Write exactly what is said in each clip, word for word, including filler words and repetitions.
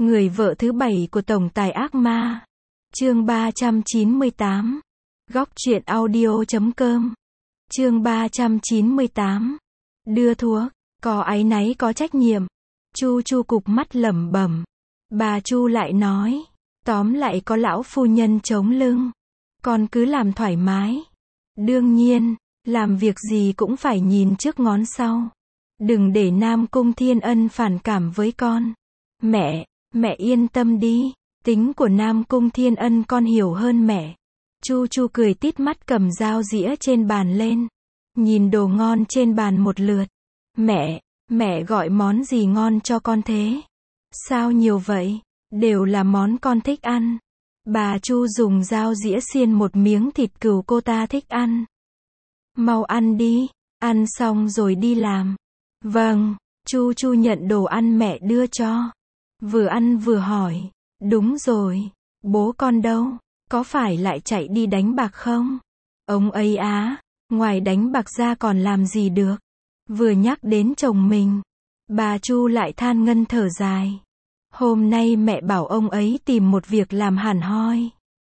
Người vợ thứ bảy của tổng tài ác ma. Chương ba trăm chín mươi tám. Góc truyện audio chấm com. Chương ba trăm chín mươi tám. Đưa thuốc, có áy náy có trách nhiệm. Chu Chu cụp mắt lẩm bẩm. Bà Chu lại nói, tóm lại có lão phu nhân chống lưng, con cứ làm thoải mái. Đương nhiên, làm việc gì cũng phải nhìn trước ngón sau. Đừng để Nam Cung Thiên Ân phản cảm với con. Mẹ, mẹ yên tâm đi, tính của Nam Cung Thiên Ân con hiểu hơn mẹ. Chu Chu cười tít mắt cầm dao dĩa trên bàn lên, nhìn đồ ngon trên bàn một lượt. Mẹ, mẹ gọi món gì ngon cho con thế? Sao nhiều vậy? Đều là món con thích ăn. Bà Chu dùng dao dĩa xiên một miếng thịt cừu cô ta thích ăn. Mau ăn đi, ăn xong rồi đi làm. Vâng, Chu Chu nhận đồ ăn mẹ đưa cho. Vừa ăn vừa hỏi, đúng rồi, bố con đâu? Có phải lại chạy đi đánh bạc không? Ông ấy á, ngoài đánh bạc ra còn làm gì được? Vừa nhắc đến chồng mình, bà Chu lại than ngân thở dài. Hôm nay mẹ bảo ông ấy tìm một việc làm hẳn hoi.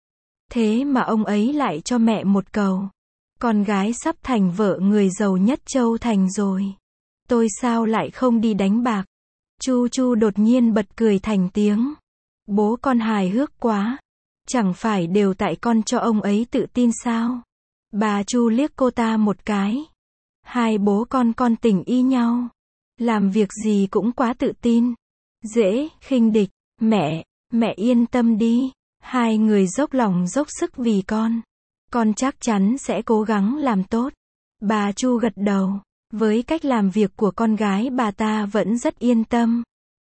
Thế mà ông ấy lại cho mẹ một cầu. Con gái sắp thành vợ người giàu nhất Châu Thành rồi. Tôi sao lại không đi đánh bạc? Chu Chu đột nhiên bật cười thành tiếng. Bố con hài hước quá. Chẳng phải đều tại con cho ông ấy tự tin sao? Bà Chu liếc cô ta một cái. Hai bố con con tình y nhau. Làm việc gì cũng quá tự tin. Dễ, khinh địch. Mẹ, mẹ yên tâm đi. Hai người dốc lòng dốc sức vì con. Con chắc chắn sẽ cố gắng làm tốt. Bà Chu gật đầu. Với cách làm việc của con gái bà ta vẫn rất yên tâm.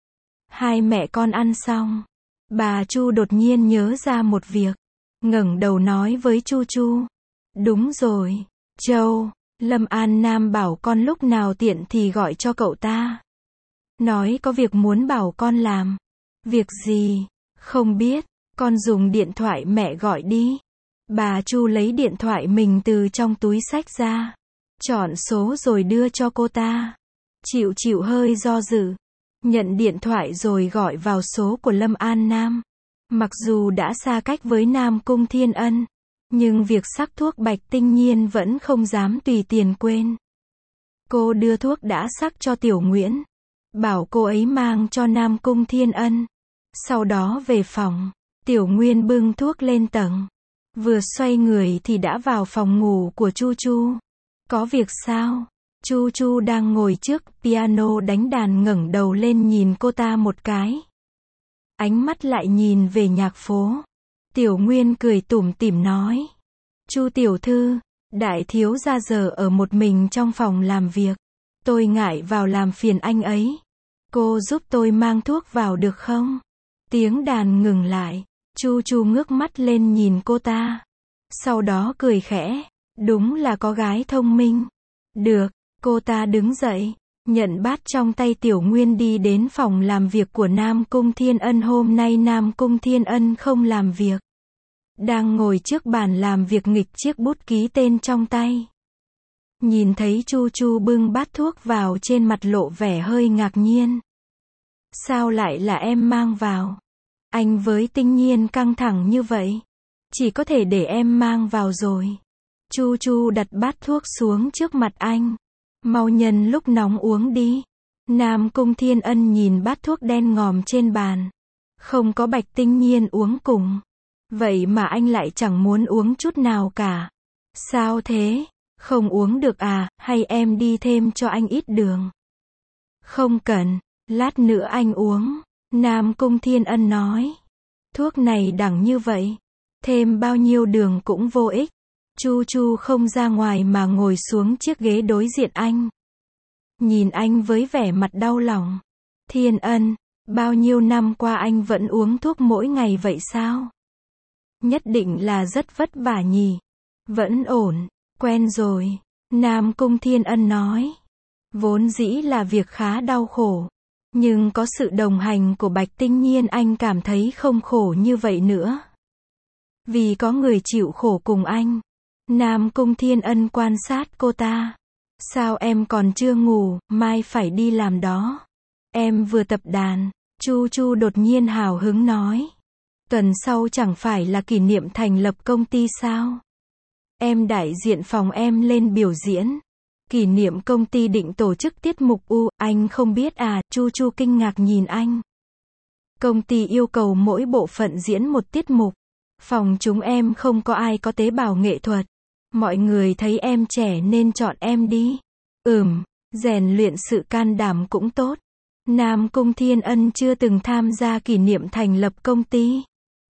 Hai mẹ con ăn xong. Bà Chu đột nhiên nhớ ra một việc. Ngẩng đầu nói với Chu Chu. Đúng rồi, Châu, Lâm An Nam bảo con lúc nào tiện thì gọi cho cậu ta. Nói có việc muốn bảo con làm. Việc gì? Không biết, con dùng điện thoại mẹ gọi đi. Bà Chu lấy điện thoại mình từ trong túi xách ra. Chọn số rồi đưa cho cô ta. Chịu chịu hơi do dự. Nhận điện thoại rồi gọi vào số của Lâm An Nam. Mặc dù đã xa cách với Nam Cung Thiên Ân, nhưng việc sắc thuốc Bạch Tinh Nhiên vẫn không dám tùy tiền quên. Cô đưa thuốc đã sắc cho Tiểu Nguyễn. Bảo cô ấy mang cho Nam Cung Thiên Ân. Sau đó về phòng. Tiểu Nguyên bưng thuốc lên tầng. Vừa xoay người thì đã vào phòng ngủ của Chu Chu. Có việc sao? Chu Chu đang ngồi trước piano đánh đàn ngẩng đầu lên nhìn cô ta một cái. Ánh mắt lại nhìn về nhạc phố. Tiểu Nguyên cười tủm tỉm nói. Chu tiểu thư, đại thiếu gia giờ ở một mình trong phòng làm việc. Tôi ngại vào làm phiền anh ấy. Cô giúp tôi mang thuốc vào được không? Tiếng đàn ngừng lại. Chu Chu ngước mắt lên nhìn cô ta. Sau đó cười khẽ. Đúng là có gái thông minh. Được, cô ta đứng dậy, nhận bát trong tay Tiểu Nguyên đi đến phòng làm việc của Nam Cung Thiên Ân. Hôm nay Nam Cung Thiên Ân không làm việc. Đang ngồi trước bàn làm việc nghịch chiếc bút ký tên trong tay. Nhìn thấy Chu Chu bưng bát thuốc vào trên mặt lộ vẻ hơi ngạc nhiên. Sao lại là em mang vào? Anh với Tinh Nhiên căng thẳng như vậy. Chỉ có thể để em mang vào rồi. Chu Chu đặt bát thuốc xuống trước mặt anh. Mau nhân lúc nóng uống đi. Nam Cung Thiên Ân nhìn bát thuốc đen ngòm trên bàn. Không có Bạch Tinh Nhiên uống cùng. Vậy mà anh lại chẳng muốn uống chút nào cả. Sao thế? Không uống được à, hay em đi thêm cho anh ít đường? Không cần, lát nữa anh uống. Nam Cung Thiên Ân nói. Thuốc này đắng như vậy. Thêm bao nhiêu đường cũng vô ích. Chu Chu không ra ngoài mà ngồi xuống chiếc ghế đối diện anh. Nhìn anh với vẻ mặt đau lòng. Thiên Ân, bao nhiêu năm qua anh vẫn uống thuốc mỗi ngày vậy sao? Nhất định là rất vất vả nhỉ? Vẫn ổn, quen rồi. Nam Cung Thiên Ân nói. Vốn dĩ là việc khá đau khổ. Nhưng có sự đồng hành của Bạch Tinh Nhiên anh cảm thấy không khổ như vậy nữa. Vì có người chịu khổ cùng anh. Nam Cung Thiên Ân quan sát cô ta. Sao em còn chưa ngủ, mai phải đi làm đó. Em vừa tập đàn. Chu Chu đột nhiên hào hứng nói. Tuần sau chẳng phải là kỷ niệm thành lập công ty sao? Em đại diện phòng em lên biểu diễn. Kỷ niệm công ty định tổ chức tiết mục U, anh không biết à? Chu Chu kinh ngạc nhìn anh. Công ty yêu cầu mỗi bộ phận diễn một tiết mục. Phòng chúng em không có ai có tế bào nghệ thuật. Mọi người thấy em trẻ nên chọn em đi. Ừm, rèn luyện sự can đảm cũng tốt. Nam Cung Thiên Ân chưa từng tham gia kỷ niệm thành lập công ty.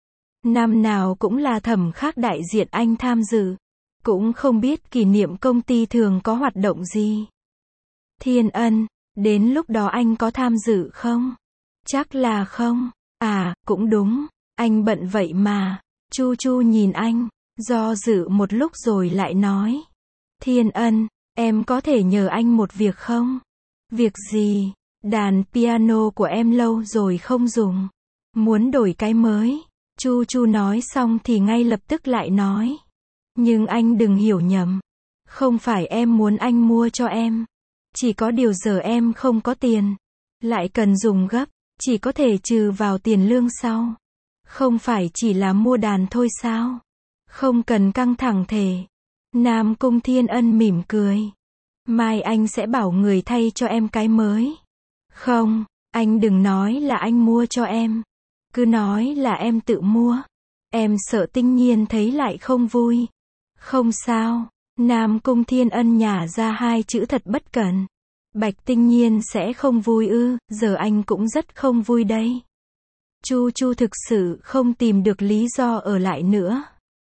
Năm nào cũng là Thẩm Khắc đại diện anh tham dự. Cũng không biết kỷ niệm công ty thường có hoạt động gì. Thiên Ân, đến lúc đó anh có tham dự không? Chắc là không. À, cũng đúng, anh bận vậy mà. Chu Chu nhìn anh, do dự một lúc rồi lại nói. Thiên Ân, em có thể nhờ anh một việc không? Việc gì? Đàn piano của em lâu rồi không dùng. Muốn đổi cái mới. Chu Chu nói xong thì ngay lập tức lại nói. Nhưng anh đừng hiểu nhầm. Không phải em muốn anh mua cho em. Chỉ có điều giờ em không có tiền. Lại cần dùng gấp. Chỉ có thể trừ vào tiền lương sau. Không phải chỉ là mua đàn thôi sao? Không cần căng thẳng thể. Nam Cung Thiên Ân mỉm cười. Mai anh sẽ bảo người thay cho em cái mới. Không, anh đừng nói là anh mua cho em. Cứ nói là em tự mua. Em sợ Tinh Nhiên thấy lại không vui. Không sao. Nam Cung Thiên Ân nhả ra hai chữ thật bất cẩn. Bạch Tinh Nhiên sẽ không vui ư? Giờ anh cũng rất không vui đây. Chu Chu thực sự không tìm được lý do ở lại nữa.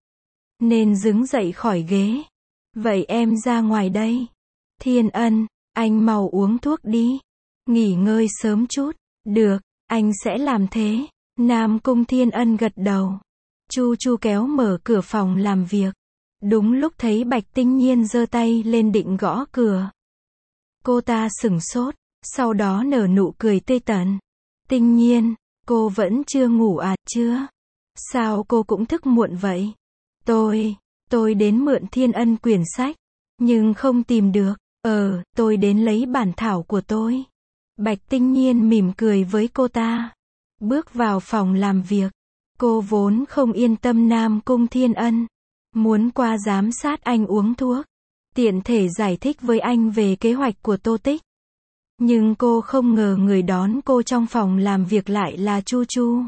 Nên đứng dậy khỏi ghế. Vậy em ra ngoài đây. Thiên Ân, anh mau uống thuốc đi. Nghỉ ngơi sớm chút. Được, anh sẽ làm thế. Nam Cung Thiên Ân gật đầu. Chu Chu kéo mở cửa phòng làm việc. Đúng lúc thấy Bạch Tinh Nhiên giơ tay lên định gõ cửa. Cô ta sửng sốt, sau đó nở nụ cười tươi tắn. Tinh Nhiên, cô vẫn chưa ngủ à? Chưa. Sao cô cũng thức muộn vậy? Tôi, tôi đến mượn Thiên Ân quyển sách, nhưng không tìm được. Ờ, tôi đến lấy bản thảo của tôi. Bạch Tinh Nhiên mỉm cười với cô ta. Bước vào phòng làm việc. Cô vốn không yên tâm Nam Cung Thiên Ân. Muốn qua giám sát anh uống thuốc. Tiện thể giải thích với anh về kế hoạch của Tô Tích. Nhưng cô không ngờ người đón cô trong phòng làm việc lại là Chu Chu.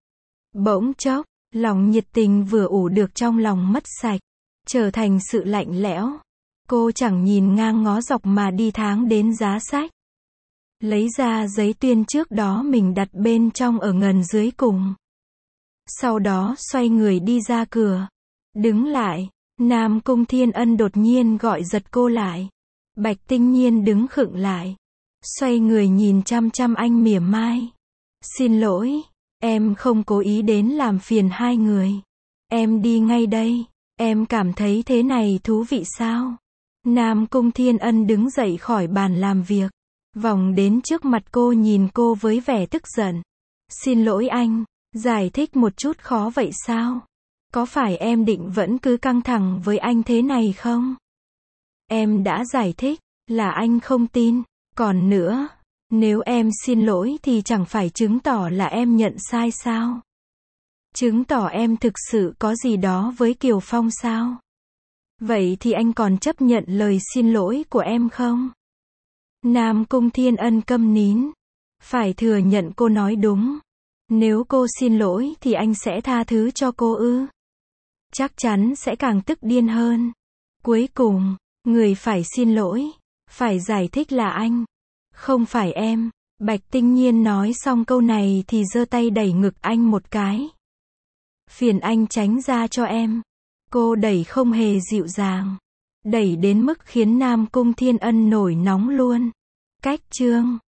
Bỗng chốc, lòng nhiệt tình vừa ủ được trong lòng mất sạch. Trở thành sự lạnh lẽo. Cô chẳng nhìn ngang ngó dọc mà đi tháng đến giá sách. Lấy ra giấy tuyên trước đó mình đặt bên trong ở ngần dưới cùng. Sau đó xoay người đi ra cửa. Đứng lại. Nam Cung Thiên Ân đột nhiên gọi giật cô lại. Bạch Tinh Nhiên đứng khựng lại. Xoay người nhìn chăm chăm anh mỉa mai. Xin lỗi, em không cố ý đến làm phiền hai người. Em đi ngay đây. Em cảm thấy thế này thú vị sao? Nam Cung Thiên Ân đứng dậy khỏi bàn làm việc. Vòng đến trước mặt cô nhìn cô với vẻ tức giận. Xin lỗi anh, giải thích một chút khó vậy sao? Có phải em định vẫn cứ căng thẳng với anh thế này không? Em đã giải thích, là anh không tin. Còn nữa, nếu em xin lỗi thì chẳng phải chứng tỏ là em nhận sai sao? Chứng tỏ em thực sự có gì đó với Kiều Phong sao? Vậy thì anh còn chấp nhận lời xin lỗi của em không? Nam Cung Thiên Ân câm nín. Phải thừa nhận cô nói đúng. Nếu cô xin lỗi thì anh sẽ tha thứ cho cô ư? Chắc chắn sẽ càng tức điên hơn. Cuối cùng, người phải xin lỗi, phải giải thích là anh, không phải em. Bạch Tinh Nhiên nói xong câu này thì giơ tay đẩy ngực anh một cái. Phiền anh tránh ra cho em. Cô đẩy không hề dịu dàng. Đẩy đến mức khiến Nam Cung Thiên Ân nổi nóng luôn. Cách chương